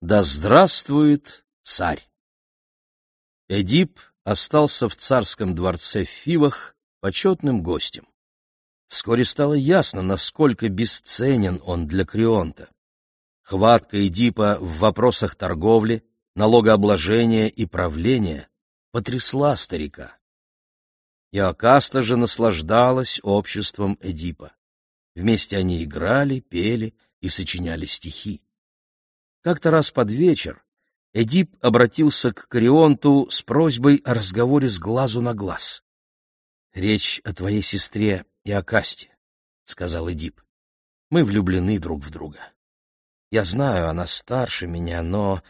Да здравствует царь! Эдип остался в царском дворце в Фивах почетным гостем. Вскоре стало ясно, насколько бесценен он для Крионта. Хватка Эдипа в вопросах торговли, налогообложения и правления потрясла старика. Иокаста же наслаждалась обществом Эдипа. Вместе они играли, пели и сочиняли стихи. Как-то раз под вечер Эдип обратился к Крионту с просьбой о разговоре с глазу на глаз. «Речь о твоей сестре Иокасте», — сказал Эдип. «Мы влюблены друг в друга. Я знаю, она старше меня, но...»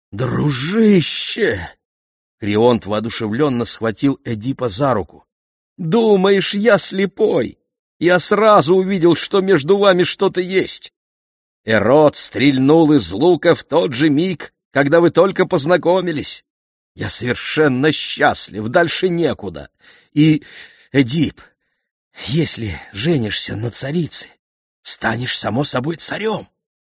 «Дружище!» Крионт воодушевленно схватил Эдипа за руку. «Думаешь, я слепой? Я сразу увидел, что между вами что-то есть. Эрот стрельнул из лука в тот же миг, когда вы только познакомились. Я совершенно счастлив, дальше некуда. И, Эдип, если женишься на царице, станешь, само собой, царем».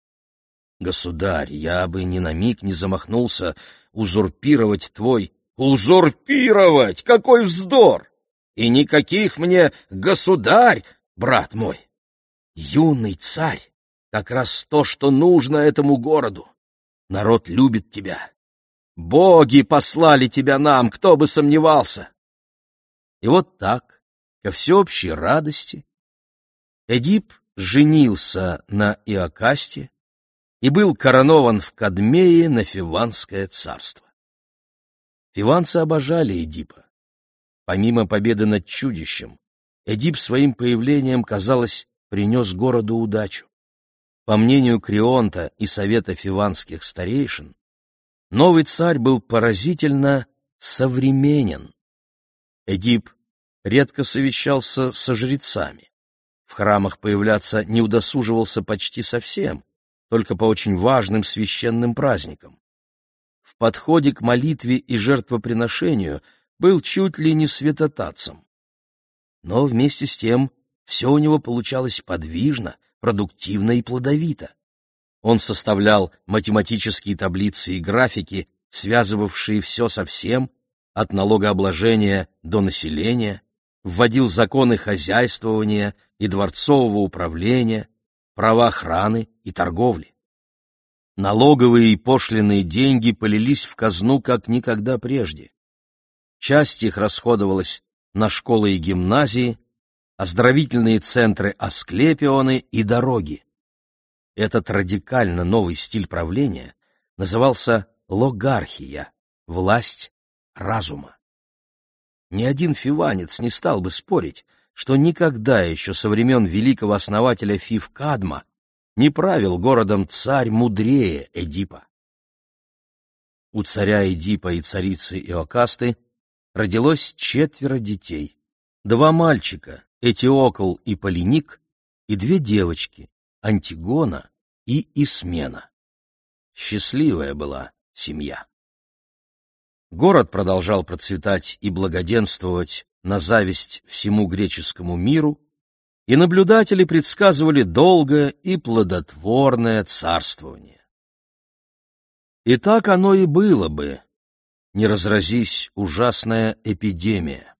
«Государь, я бы ни на миг не замахнулся узурпировать твой...» «Узурпировать? Какой вздор! И никаких мне государь, брат мой! Юный царь — как раз то, что нужно этому городу. Народ любит тебя. Боги послали тебя нам, кто бы сомневался!» И вот так, ко всеобщей радости, Эдип женился на Иокасте и был коронован в Кадмее на Фиванское царство. Фиванцы обожали Эдипа. Помимо победы над чудищем, Эдип своим появлением, казалось, принес городу удачу. По мнению Крионта и совета фиванских старейшин, новый царь был поразительно современен. Эдип редко совещался со жрецами. В храмах появляться не удосуживался почти совсем, только по очень важным священным праздникам. В подходе к молитве и жертвоприношению был чуть ли не святотатцем. Но вместе с тем все у него получалось подвижно, продуктивно и плодовито. Он составлял математические таблицы и графики, связывавшие все со всем, от налогообложения до населения, вводил законы хозяйствования и дворцового управления, права охраны и торговли. Налоговые и пошлинные деньги полились в казну как никогда прежде. Часть их расходовалась на школы и гимназии, оздоровительные центры Асклепионы и дороги. Этот радикально новый стиль правления назывался логархия, власть разума. Ни один фиванец не стал бы спорить, что никогда еще со времен великого основателя Фив Кадма не правил городом царь мудрее Эдипа. У царя Эдипа и царицы Иокасты родилось 4 детей: 2 мальчика, Этиокл и Полиник, и 2 девочки, Антигона и Исмена. Счастливая была семья. Город продолжал процветать и благоденствовать на зависть всему греческому миру, и наблюдатели предсказывали долгое и плодотворное царствование. И так оно и было бы, не разразись ужасная эпидемия.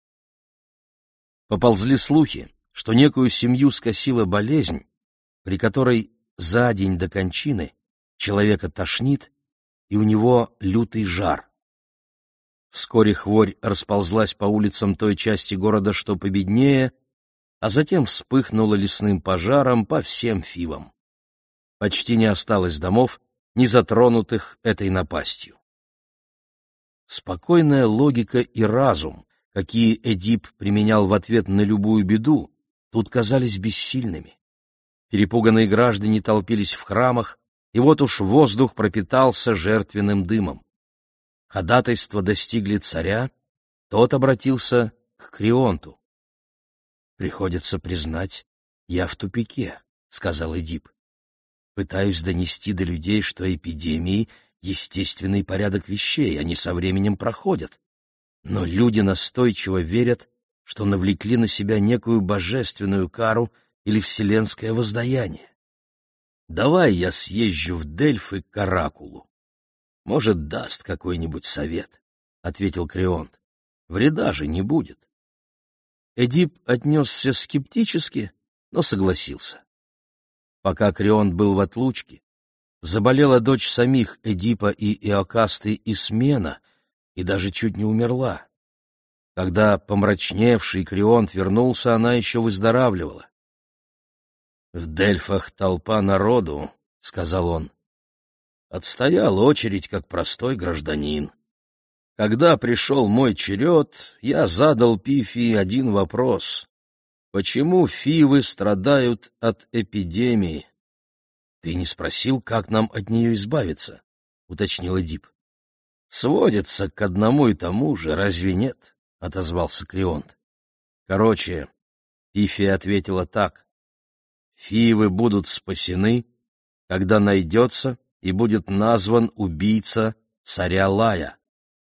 Поползли слухи, что некую семью скосила болезнь, при которой за день до кончины человека тошнит, и у него лютый жар. Вскоре хворь расползлась по улицам той части города, что победнее, а затем вспыхнула лесным пожаром по всем Фивам. Почти не осталось домов, не затронутых этой напастью. Спокойная логика и разум, какие Эдип применял в ответ на любую беду, тут казались бессильными. Перепуганные граждане толпились в храмах, и вот уж воздух пропитался жертвенным дымом. Ходатайства достигли царя, тот обратился к Крионту. «Приходится признать, я в тупике», — сказал Эдип. «Пытаюсь донести до людей, что эпидемии — естественный порядок вещей, они со временем проходят. Но люди настойчиво верят, что навлекли на себя некую божественную кару или вселенское воздаяние. Давай я съезжу в Дельфы к оракулу. Может, даст какой-нибудь совет, — ответил Креонт. Вреда же не будет. Эдип отнесся скептически, но согласился. Пока Креонт был в отлучке, заболела дочь самих Эдипа и Иокасты Исмена и даже чуть не умерла. Когда помрачневший Креонт вернулся, она еще выздоравливала. «В Дельфах толпа народу», — сказал он. «Отстоял очередь, как простой гражданин. Когда пришел мой черед, я задал Пифии один вопрос. Почему фивы страдают от эпидемии?» «Ты не спросил, как нам от нее избавиться?» — уточнил Эдип. «Сводится к одному и тому же, разве нет?» — отозвался Креонт. «Короче, Пифия ответила так. Фивы будут спасены, когда найдется и будет назван убийца царя Лая».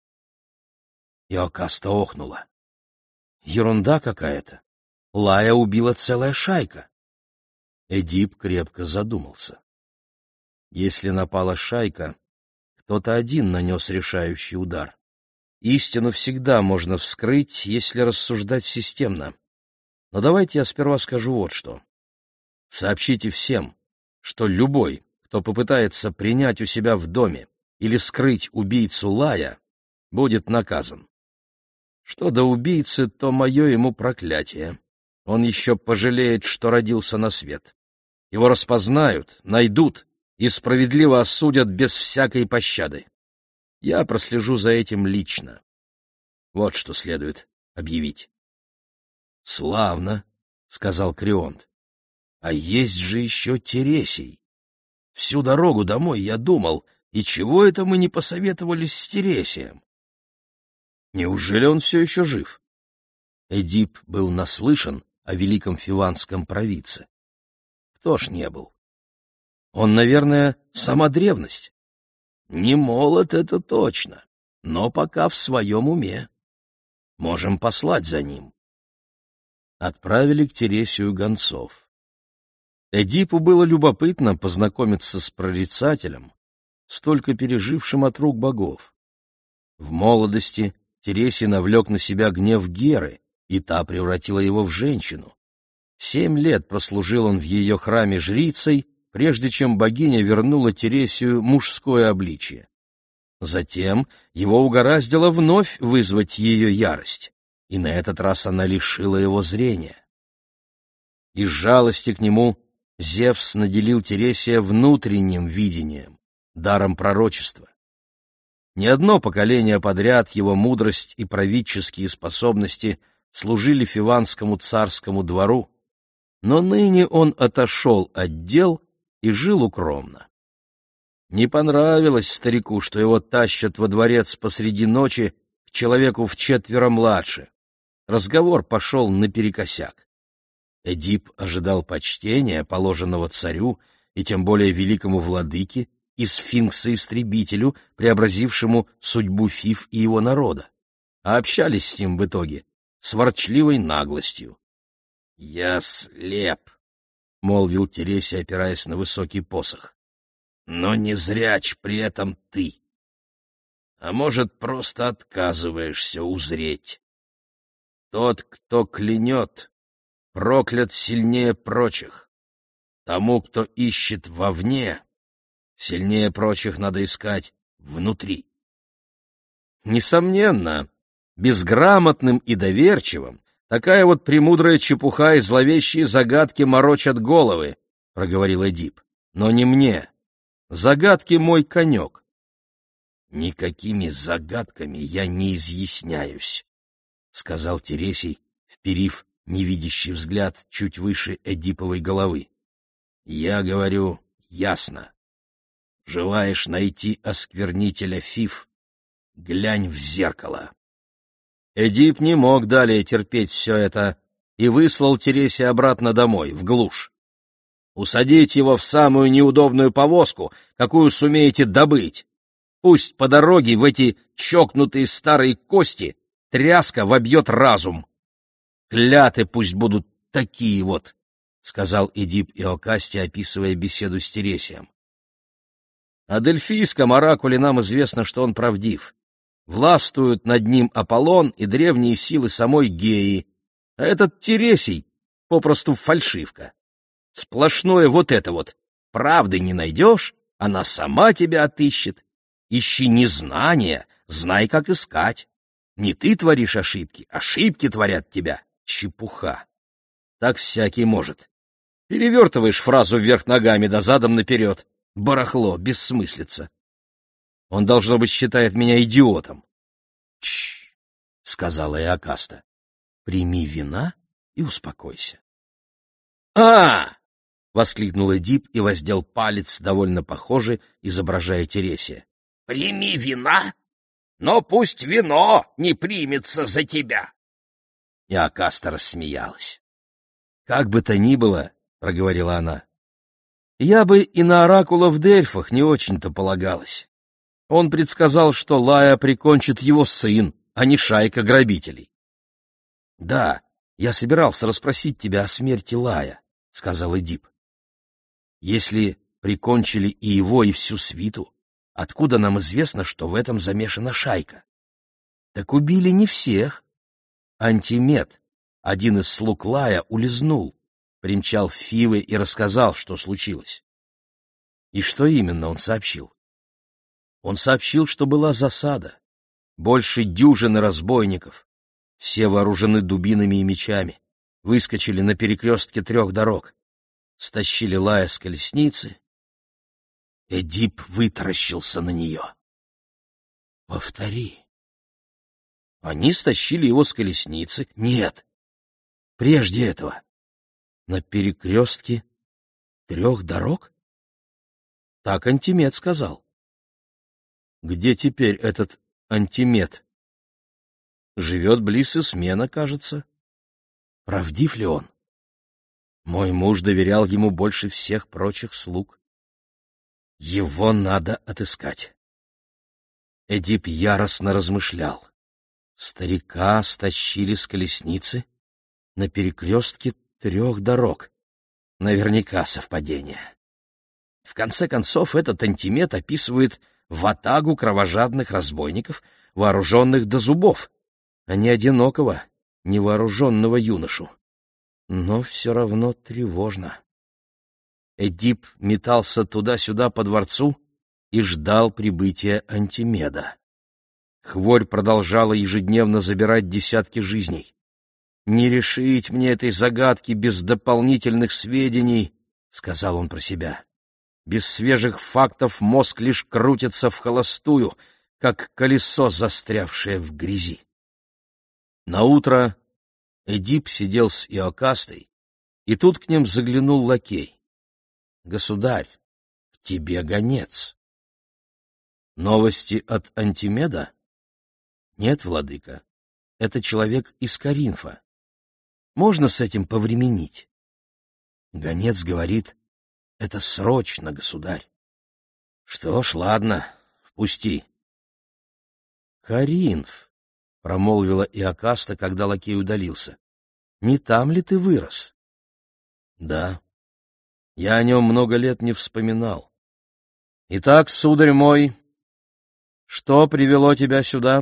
Иокаста охнула. «Ерунда какая-то. Лая убила целая шайка». Эдип крепко задумался. Если напала шайка, кто-то один нанес решающий удар. Истину всегда можно вскрыть, если рассуждать системно. Но давайте я сперва скажу вот что. Сообщите всем, что любой, кто попытается принять у себя в доме или скрыть убийцу Лая, будет наказан. Что до убийцы, то мое ему проклятие. Он еще пожалеет, что родился на свет. Его распознают, найдут и справедливо осудят без всякой пощады. Я прослежу за этим лично. Вот что следует объявить. — Славно, — сказал Креонт. — А есть же еще Тересий. Всю дорогу домой я думал, и чего это мы не посоветовались с Тересием? Неужели он все еще жив? Эдип был наслышан о великом фиванском провидце. Кто ж не был? Он, наверное, сама древность. Не молод, это точно, но пока в своем уме. Можем послать за ним. Отправили к Тересию гонцов. Эдипу было любопытно познакомиться с прорицателем, столько пережившим от рук богов. В молодости Тересий навлек на себя гнев Геры, и та превратила его в женщину. 7 лет прослужил он в ее храме жрицей, прежде чем богиня вернула Тересию мужское обличие. Затем его угораздило вновь вызвать ее ярость, и на этот раз она лишила его зрения. Из жалости к нему Зевс наделил Тересия внутренним видением, даром пророчества. Не одно поколение подряд его мудрость и правительские способности служили фиванскому царскому двору, но ныне он отошел от дел и жил укромно. Не понравилось старику, что его тащат во дворец посреди ночи к человеку вчетверо младше. Разговор пошел наперекосяк. Эдип ожидал почтения, положенного царю, и тем более великому владыке, и сфинкса-истребителю, преобразившему судьбу Фив и его народа, а общались с ним в итоге с ворчливой наглостью. — Я слеп, — молвил Тересий, опираясь на высокий посох, — но не зряч при этом ты. А может, просто отказываешься узреть. Тот, кто клянет, проклят сильнее прочих. Тому, кто ищет вовне, сильнее прочих надо искать внутри. Несомненно, безграмотным и доверчивым такая вот премудрая чепуха и зловещие загадки морочат головы, — проговорил Эдип. Но не мне. Загадки мой конек. Никакими загадками я не изъясняюсь, — сказал Тересий, вперив невидящий взгляд чуть выше Эдиповой головы. Я говорю ясно. Желаешь найти осквернителя Фив? Глянь в зеркало. Эдип не мог далее терпеть все это и выслал Тересия обратно домой, в глушь. Усадить его в самую неудобную повозку, какую сумеете добыть. Пусть по дороге в эти чокнутые старые кости тряска вобьет разум. Кляты пусть будут такие вот, — сказал Эдип Иокасте, описывая беседу с Тересием. О Дельфийском оракуле нам известно, что он правдив. Властвуют над ним Аполлон и древние силы самой Геи, а этот Тересий попросту фальшивка. Сплошное вот это вот. Правды не найдешь, она сама тебя отыщет. Ищи незнания, знай, как искать. Не ты творишь ошибки, ошибки творят тебя. Чепуха. Так всякий может. Перевертываешь фразу вверх ногами да задом наперед. Барахло, бессмыслица. Он, должно быть, считает меня идиотом. — Чш, — сказала Иокаста, — прими вина и успокойся. — воскликнул Эдип и воздел палец, довольно похожий, изображая Тересия. — Прими вина? Но пусть вино не примется за тебя. Иокаста рассмеялась. — Как бы то ни было, — проговорила она, — я бы и на оракула в Дельфах не очень-то полагалась. Он предсказал, что Лая прикончит его сын, а не шайка грабителей. — Да, я собирался расспросить тебя о смерти Лая, — сказал Эдип. — Если прикончили и его, и всю свиту, откуда нам известно, что в этом замешана шайка? Так убили не всех. Антимед, один из слуг Лая, улизнул, примчал в Фивы и рассказал, что случилось. И что именно он сообщил? Он сообщил, что была засада, больше дюжины разбойников, все вооружены дубинами и мечами, выскочили на перекрестке 3 дорог, стащили Лая с колесницы. Эдип вытаращился на нее. Повтори. Они стащили его с колесницы? Нет. Прежде этого. На перекрестке 3 дорог? Так Антимед сказал. Где теперь этот Антимед? Живет близ Исмена, кажется. Правдив ли он? Мой муж доверял ему больше всех прочих слуг. Его надо отыскать. Эдип яростно размышлял. Старика стащили с колесницы на перекрестке 3 дорог. Наверняка совпадение. В конце концов, этот Антимед описывает ватагу кровожадных разбойников, вооруженных до зубов, а не одинокого, невооруженного юношу. Но все равно тревожно. Эдип метался туда-сюда по дворцу и ждал прибытия Антимеда. Хворь продолжала ежедневно забирать десятки жизней. «Не решить мне этой загадки без дополнительных сведений», — сказал он про себя. «Без свежих фактов мозг лишь крутится вхолостую, как колесо, застрявшее в грязи». Наутро Эдип сидел с Иокастой, и тут к ним заглянул лакей. «Государь, к тебе гонец». «Новости от Антимеда?» «Нет, владыка, это человек из Коринфа. Можно с этим повременить?» Гонец говорит: «Это срочно, государь». «Что ж, ладно, впусти». «Коринф», — промолвила Иокаста, когда лакей удалился, — «не там ли ты вырос?» «Да, я о нем много лет не вспоминал. Итак, сударь мой, что привело тебя сюда?»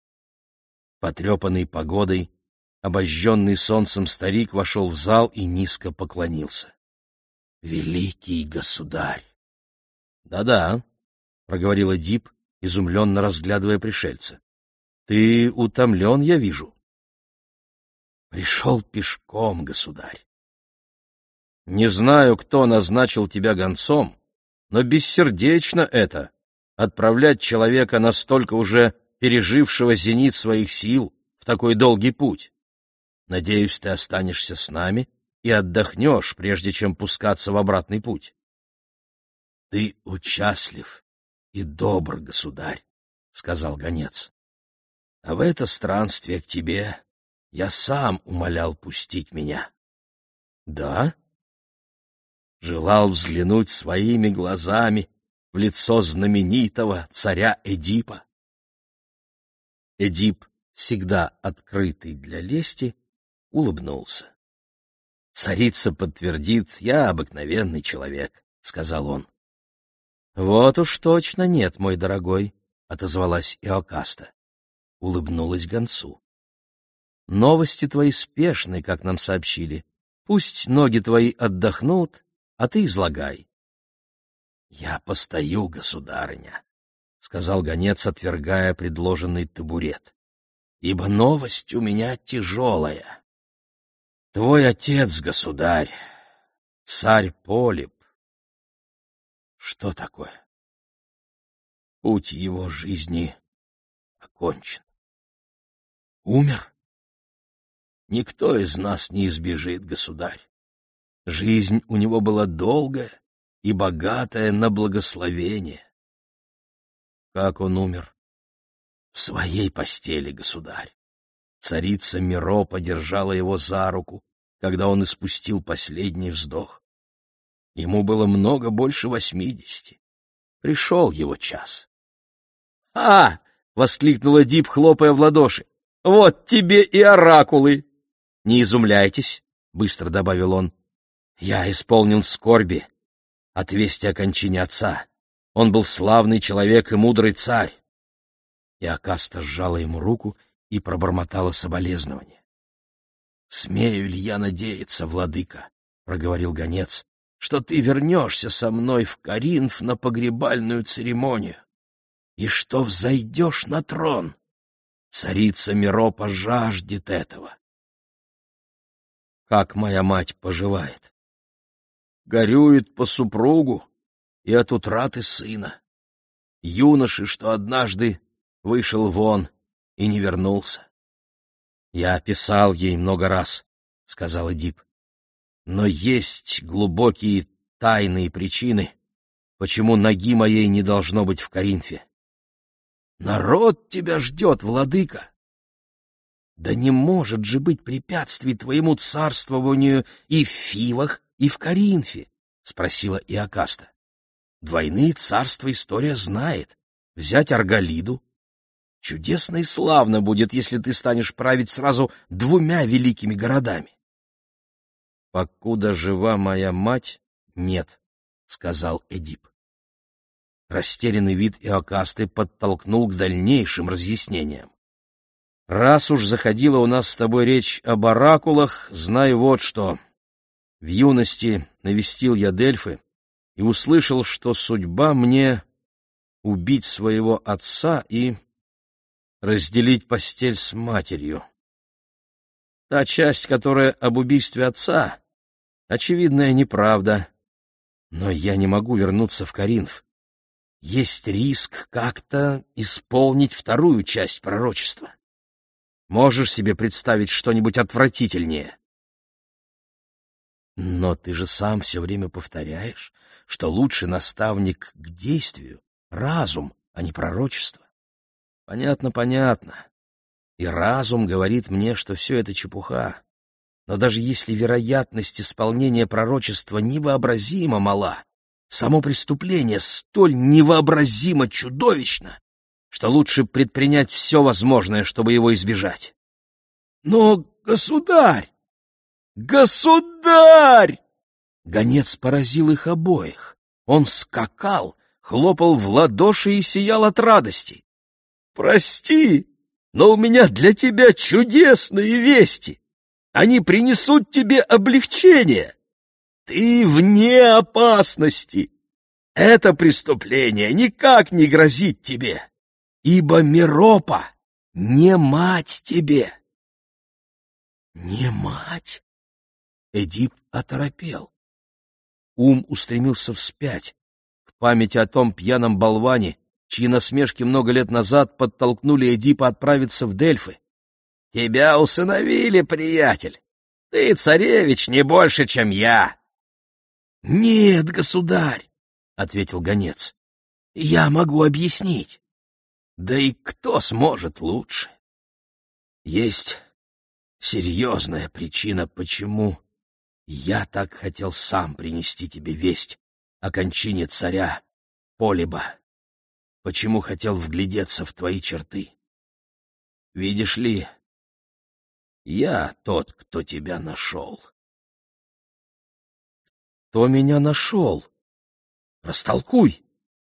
Потрепанный погодой, обожженный солнцем старик вошел в зал и низко поклонился. «Великий государь!» «Да-да», — проговорил Эдип, изумленно разглядывая пришельца. «Ты утомлен, я вижу». «Пришел пешком, государь». «Не знаю, кто назначил тебя гонцом, но бессердечно это — отправлять человека, настолько уже пережившего зенит своих сил, в такой долгий путь. Надеюсь, ты останешься с нами и отдохнешь, прежде чем пускаться в обратный путь». «Ты участлив и добр, государь», — сказал гонец. «А в это странствие к тебе я сам умолял пустить меня». «Да?» «Желал взглянуть своими глазами в лицо знаменитого царя Эдипа». Эдип, всегда открытый для лести, улыбнулся. «Царица подтвердит, я обыкновенный человек», — сказал он. Вот уж точно нет, мой дорогой, — отозвалась Иокаста. Улыбнулась гонцу. Новости твои спешны, как нам сообщили. Пусть ноги твои отдохнут, а ты излагай. — Я постою, государыня, — сказал гонец, отвергая предложенный табурет, — ибо новость у меня тяжелая. Твой отец, государь, царь Полип. Что такое? Путь его жизни окончен. Умер? Никто из нас не избежит, государь. Жизнь у него была долгая и богатая на благословение. Как он умер? В своей постели, государь. Царица Миро подержала его за руку, когда он испустил последний вздох. Ему было много больше 80. Пришел его час. — А! — воскликнул Эдип, хлопая в ладоши. — Вот тебе и оракулы! — Не изумляйтесь, — быстро добавил он. — Я исполнен скорби от вести о кончине отца. Он был славный человек и мудрый царь. И Иокаста сжала ему руку и пробормотала соболезнование. — Смею ли я надеяться, владыка, — проговорил гонец, — что ты вернешься со мной в Коринф на погребальную церемонию, и что взойдешь на трон? Царица Миро пожаждет этого. Как моя мать поживает? Горюет по супругу и от утраты сына. Юноши, что однажды вышел вон и не вернулся. Я писал ей много раз, — сказал Эдип. Но есть глубокие тайные причины, почему ноги моей не должно быть в Коринфе. Народ тебя ждет, владыка. Да не может же быть препятствий твоему царствованию и в Фивах, и в Коринфе, — спросила Иокаста. Двойные царства история знает. Взять Арголиду. Чудесно и славно будет, если ты станешь править сразу 2 великими городами. «Покуда жива моя мать, нет», — сказал Эдип. Растерянный вид Иокасты подтолкнул к дальнейшим разъяснениям. «Раз уж заходила у нас с тобой речь об оракулах, знай вот что. В юности навестил я Дельфы и услышал, что судьба мне убить своего отца и разделить постель с матерью. Та часть, которая об убийстве отца, очевидная неправда, но я не могу вернуться в Коринф. Есть риск как-то исполнить вторую часть пророчества. Можешь себе представить что-нибудь отвратительнее? Но ты же сам все время повторяешь, что лучший наставник к действию — разум, а не пророчество. Понятно, понятно. И разум говорит мне, что все это чепуха. Но даже если вероятность исполнения пророчества невообразимо мала, само преступление столь невообразимо чудовищно, что лучше предпринять все возможное, чтобы его избежать. Но, государь! Государь! Гонец поразил их обоих. Он скакал, хлопал в ладоши и сиял от радости. Прости, но у меня для тебя чудесные вести. Они принесут тебе облегчение. Ты вне опасности. Это преступление никак не грозит тебе, ибо Миропа не мать тебе. Не мать? Эдип оторопел. Ум устремился вспять, к памяти о том пьяном болване, чьи насмешки много лет назад подтолкнули Эдипа отправиться в Дельфы. Тебя усыновили, приятель. Ты царевич не больше, чем я. Нет, государь, — ответил гонец, — я могу объяснить. Да и кто сможет лучше? Есть серьезная причина, почему я так хотел сам принести тебе весть о кончине царя Полиба, почему хотел вглядеться в твои черты. Видишь ли, я тот, кто тебя нашел. Кто меня нашел? Растолкуй.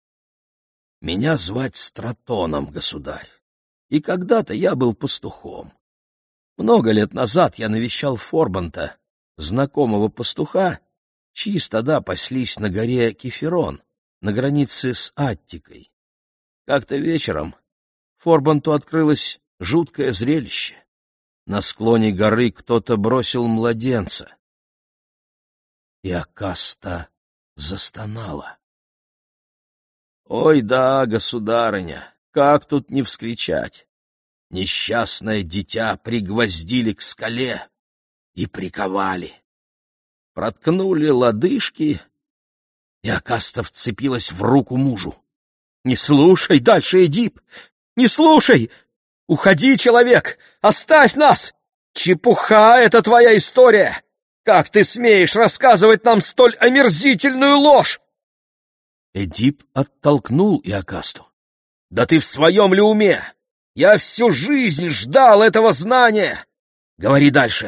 Меня звать Стратоном, государь, и когда-то я был пастухом. Много лет назад я навещал Форбанта, знакомого пастуха, чьи стада паслись на горе Кефирон, на границе с Аттикой. Как-то вечером Форбанту открылось жуткое зрелище. На склоне горы кто-то бросил младенца. И Акаста застонала. «Ой да, государыня, как тут не вскричать! Несчастное дитя пригвоздили к скале и приковали. Проткнули лодыжки, и Акаста вцепилась в руку мужу. «Не слушай дальше, Эдип! Не слушай! Уходи, человек! Оставь нас! Чепуха — это твоя история! Как ты смеешь рассказывать нам столь омерзительную ложь?» Эдип оттолкнул Иокасту. «Да ты в своем ли уме? Я всю жизнь ждал этого знания! Говори дальше!»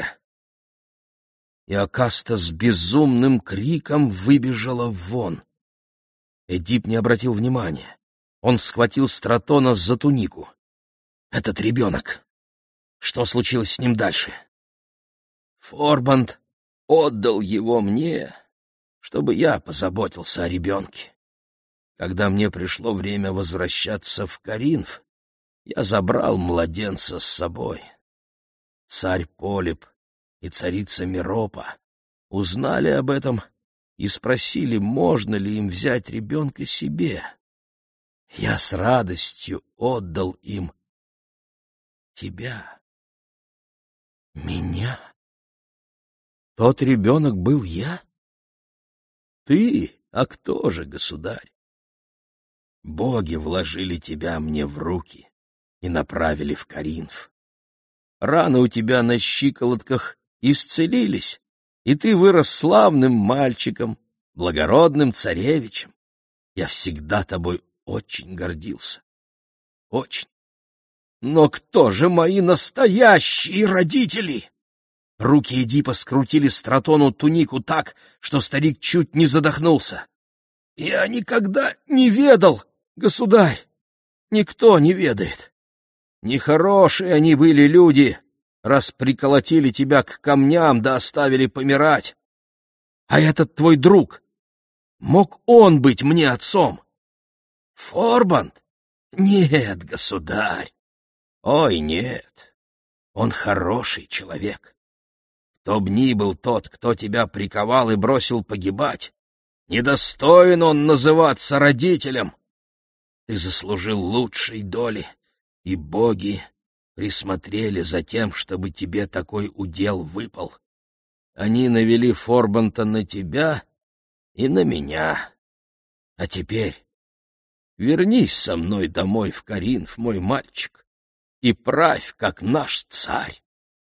Иокаста с безумным криком выбежала вон. Эдип не обратил внимания. Он схватил Стратона за тунику. «Этот ребенок! Что случилось с ним дальше?» «Форбант отдал его мне, чтобы я позаботился о ребенке. Когда мне пришло время возвращаться в Коринф, я забрал младенца с собой. Царь Полип и царица Меропа узнали об этом и спросили, можно ли им взять ребенка себе. Я с радостью отдал им тебя. Меня? Тот ребенок был я? Ты? А кто же, государь? Боги вложили тебя мне в руки и направили в Коринф. Раны у тебя на щиколотках исцелились, и ты вырос славным мальчиком, благородным царевичем. Я всегда тобой очень гордился. Очень. Но кто же мои настоящие родители? Руки Эдипа скрутили Стратону тунику так, что старик чуть не задохнулся. Я никогда не ведал, государь. Никто не ведает. Нехорошие они были люди, раз приколотили тебя к камням да оставили помирать. А этот твой друг, мог он быть мне отцом? Форбант? Нет, государь. Ой, нет. Он хороший человек. Кто б ни был тот, кто тебя приковал и бросил погибать, недостоин он называться родителем. Ты заслужил лучшей доли, и боги присмотрели за тем, чтобы тебе такой удел выпал. Они навели Форбанта на тебя и на меня. А теперь вернись со мной домой в Коринф, мой мальчик, и правь, как наш царь.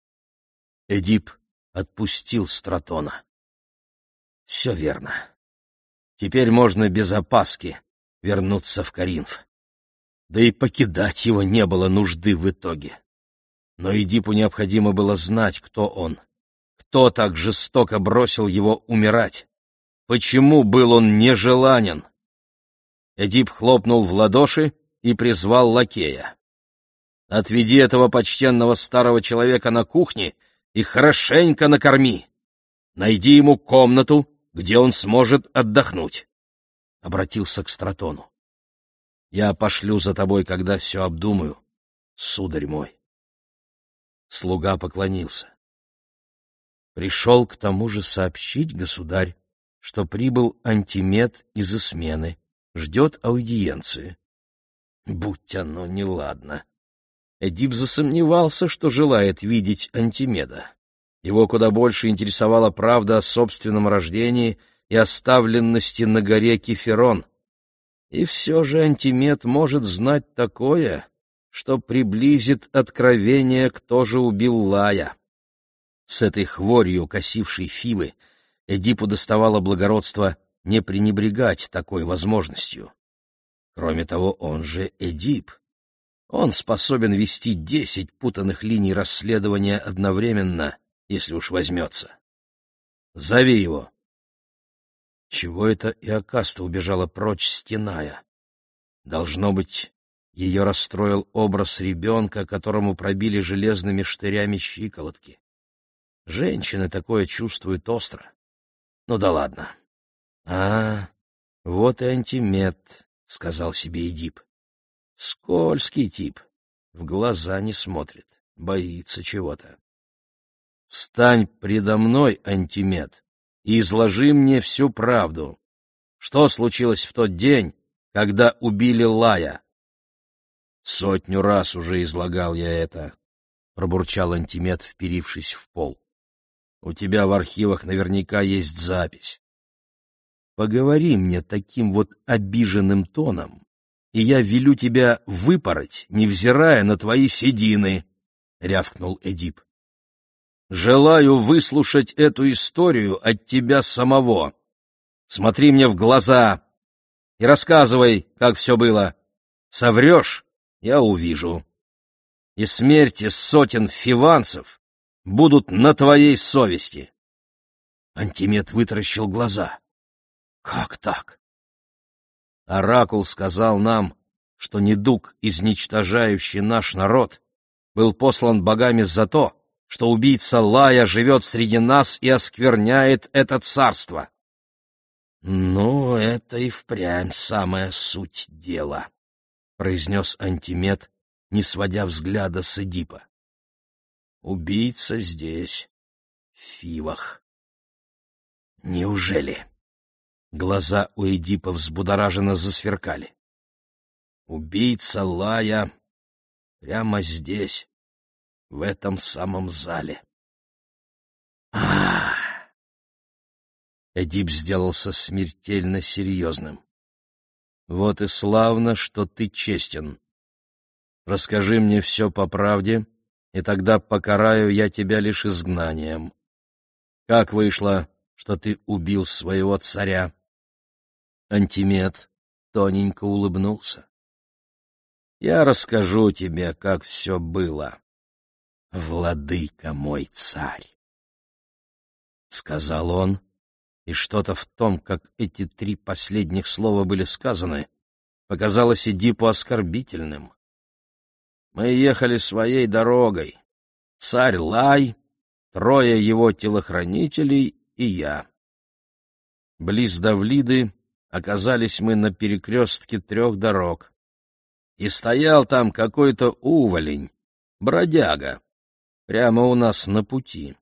Эдип отпустил Стратона. Все верно. Теперь можно без опаски вернуться в Коринф. Да и покидать его не было нужды в итоге. Но Эдипу необходимо было знать, кто он. Кто так жестоко бросил его умирать? Почему был он нежеланен? Эдип хлопнул в ладоши и призвал лакея. «Отведи этого почтенного старого человека на кухне и хорошенько накорми. Найди ему комнату, где он сможет отдохнуть», — обратился к Стратону. «Я пошлю за тобой, когда все обдумаю, сударь мой». Слуга поклонился. «Пришел к тому же сообщить, государь, что прибыл Антимед из Исмены, ждет аудиенции». Будь оно неладно. Эдип засомневался, что желает видеть Антимеда. Его куда больше интересовала правда о собственном рождении и оставленности на горе Кефирон. И все же Антимед может знать такое, что приблизит откровение, кто же убил Лая. С этой хворью, косившей Фивы, Эдипу доставало благородство не пренебрегать такой возможностью. Кроме того, он же Эдип. Он способен вести 10 путанных линий расследования одновременно, если уж возьмется. Зови его. Чего это Иокаста убежала прочь, стеная? Должно быть, ее расстроил образ ребенка, которому пробили железными штырями щиколотки. Женщины такое чувствуют остро. Ну да ладно. Вот и Антимет, — сказал себе Эдип. Скользкий тип, в глаза не смотрит, боится чего-то. Встань предо мной, Антимет, и изложи мне всю правду. Что случилось в тот день, когда убили Лая? 100 раз уже излагал я это, — пробурчал Антимет, вперившись в пол. У тебя в архивах наверняка есть запись. Поговори мне таким вот обиженным тоном, и я велю тебя выпороть, невзирая на твои седины, — рявкнул Эдип. Желаю выслушать эту историю от тебя самого. Смотри мне в глаза и рассказывай, как все было. Соврешь — я увижу. И смерти сотен фиванцев будут на твоей совести. Антимет вытаращил глаза. Как так? Оракул сказал нам, что недуг, изничтожающий наш народ, был послан богами за то, что убийца Лая живет среди нас и оскверняет это царство. Ну, это и впрямь самая суть дела, — произнес Антимет, не сводя взгляда с Эдипа. Убийца здесь, в Фивах. Неужели? Глаза у Эдипа взбудораженно засверкали. Убийца Лая прямо здесь, в этом самом зале. Эдип сделался смертельно серьезным. Вот и славно, что ты честен. Расскажи мне все по правде, и тогда покараю я тебя лишь изгнанием. Как вышло, что ты убил своего царя? Антимет тоненько улыбнулся. Я расскажу тебе, как все было, владыка мой царь, — сказал он, и что-то в том, как эти 3 последних слова были сказаны, показалось Эдипу оскорбительным. Мы ехали своей дорогой. Царь Лай, 3 его телохранителей и я. Близ Давлиды оказались мы на перекрестке 3 дорог. И стоял там какой-то уволень, бродяга, прямо у нас на пути.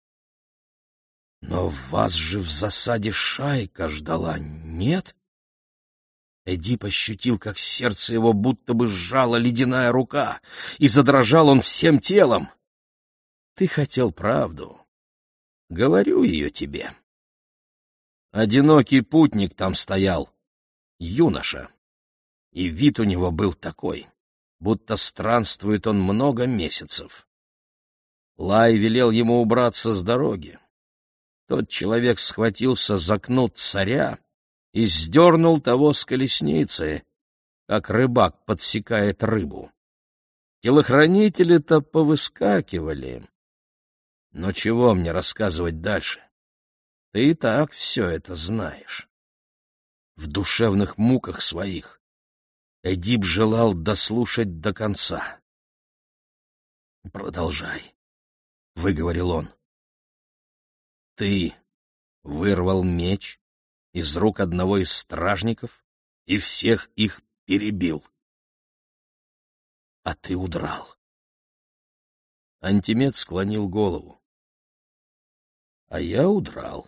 Но вас же в засаде шайка ждала, нет? Эдип ощутил, как сердце его будто бы сжала ледяная рука, и задрожал он всем телом. Ты хотел правду. Говорю ее тебе. Одинокий путник там стоял, юноша, и вид у него был такой, будто странствует он много месяцев. Лай велел ему убраться с дороги. Тот человек схватился за кнут царя и сдернул того с колесницы, как рыбак подсекает рыбу. Телохранители-то повыскакивали. Но чего мне рассказывать дальше? Ты и так все это знаешь. В душевных муках своих Эдип желал дослушать до конца. «Продолжай», — выговорил он. «Ты вырвал меч из рук одного из стражников и всех их перебил. А ты удрал». Антимет склонил голову. «А я удрал.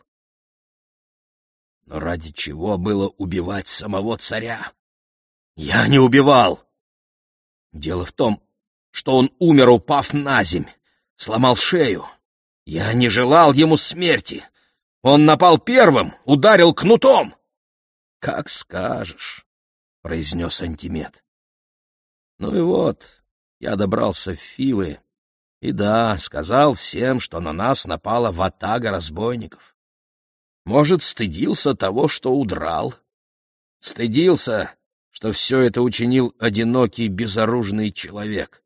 Но ради чего было убивать самого царя? Я не убивал. Дело в том, что он умер, упав наземь, сломал шею. Я не желал ему смерти. Он напал первым, ударил кнутом. — Как скажешь, — произнес Антимет. Ну и вот, я добрался в Фивы, и да, сказал всем, что на нас напала ватага разбойников. Может, стыдился того, что удрал. Стыдился, что все это учинил одинокий безоружный человек.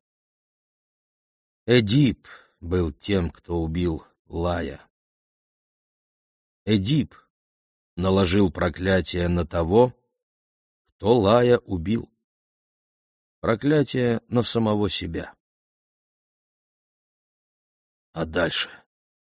Эдип был тем, кто убил Лая. Эдип наложил проклятие на того, кто Лая убил. проклятие на самого себя. А дальше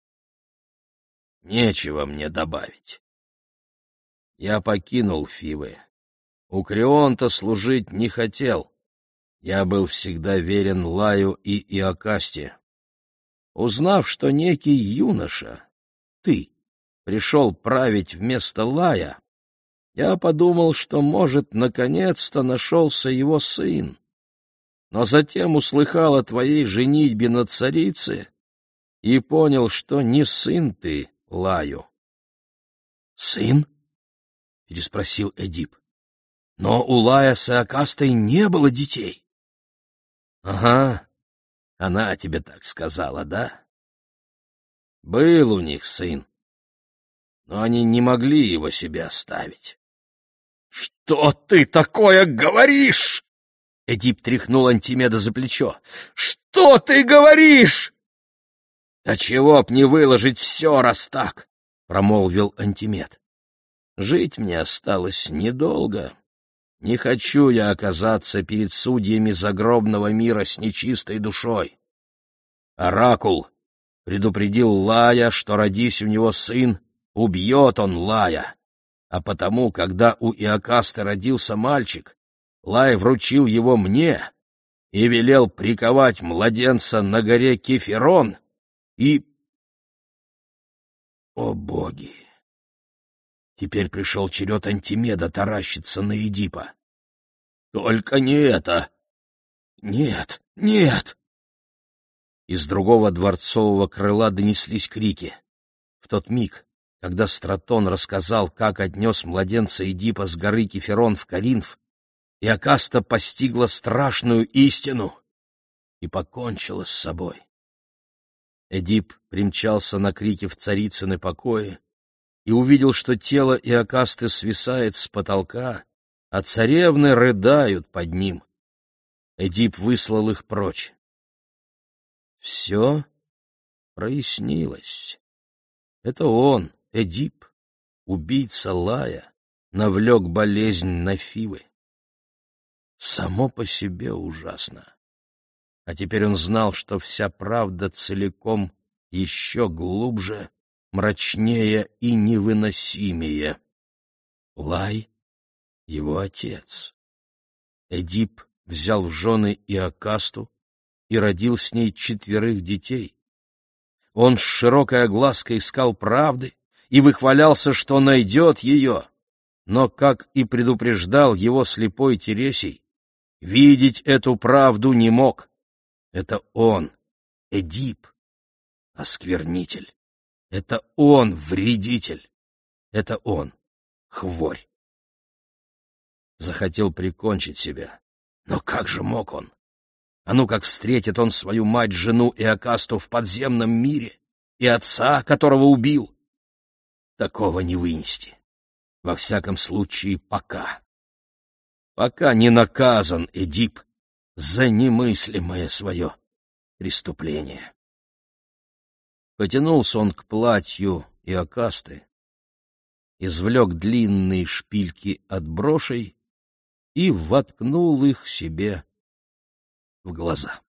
нечего мне добавить. Я покинул Фивы. У Крионта служить не хотел. Я был всегда верен Лаю и Иокасте. Узнав, что некий юноша, ты, пришел править вместо Лая, я подумал, что, может, наконец-то нашелся его сын. Но затем услыхал о твоей женитьбе на царице и понял, что не сын ты Лаю. — Сын? — переспросил Эдип. — Но у Лая с Иокастой не было детей. — Ага, она тебе так сказала, да? Был у них сын, но они не могли его себе оставить. — Что ты такое говоришь? Эдип тряхнул Антимеда за плечо. — Что ты говоришь? — Да чего б не выложить все, раз так, — промолвил Антимед. — Жить мне осталось недолго. Не хочу я оказаться перед судьями загробного мира с нечистой душой. Оракул предупредил Лая, что, родись у него сын, убьет он Лая. А потому, когда у Иокасты родился мальчик, Лай вручил его мне и велел приковать младенца на горе Кефирон и... О боги! Теперь пришел черед Антимеда таращиться на Эдипа. Только не это! Нет, нет! Из другого дворцового крыла донеслись крики. В тот миг, когда Стратон рассказал, как отнес младенца Эдипа с горы Кефирон в Коринф, Иокаста постигла страшную истину и покончила с собой. Эдип примчался на крики в царицыны покои и увидел, что тело Иокасты свисает с потолка, а царевны рыдают под ним. Эдип выслал их прочь. Все прояснилось. Это он, Эдип, убийца Лая, навлек болезнь на Фивы. Само по себе ужасно. А теперь он знал, что вся правда целиком еще глубже, мрачнее и невыносимее. Лай — его отец. Эдип взял в жены Иокасту и родил с ней 4 детей. Он с широкой оглаской искал правды и выхвалялся, что найдет ее. Но, как и предупреждал его слепой Тересий, видеть эту правду не мог. Это он, Эдип, осквернитель. Это он, вредитель. Это он, хворь. Захотел прикончить себя. Но как же мог он? А ну как встретит он свою мать-жену Иокасту в подземном мире и отца, которого убил? Такого не вынести. Во всяком случае, пока. Пока не наказан Эдип за немыслимое свое преступление. Потянулся он к платью Иокасты, извлек длинные шпильки от брошей и воткнул их себе в глаза.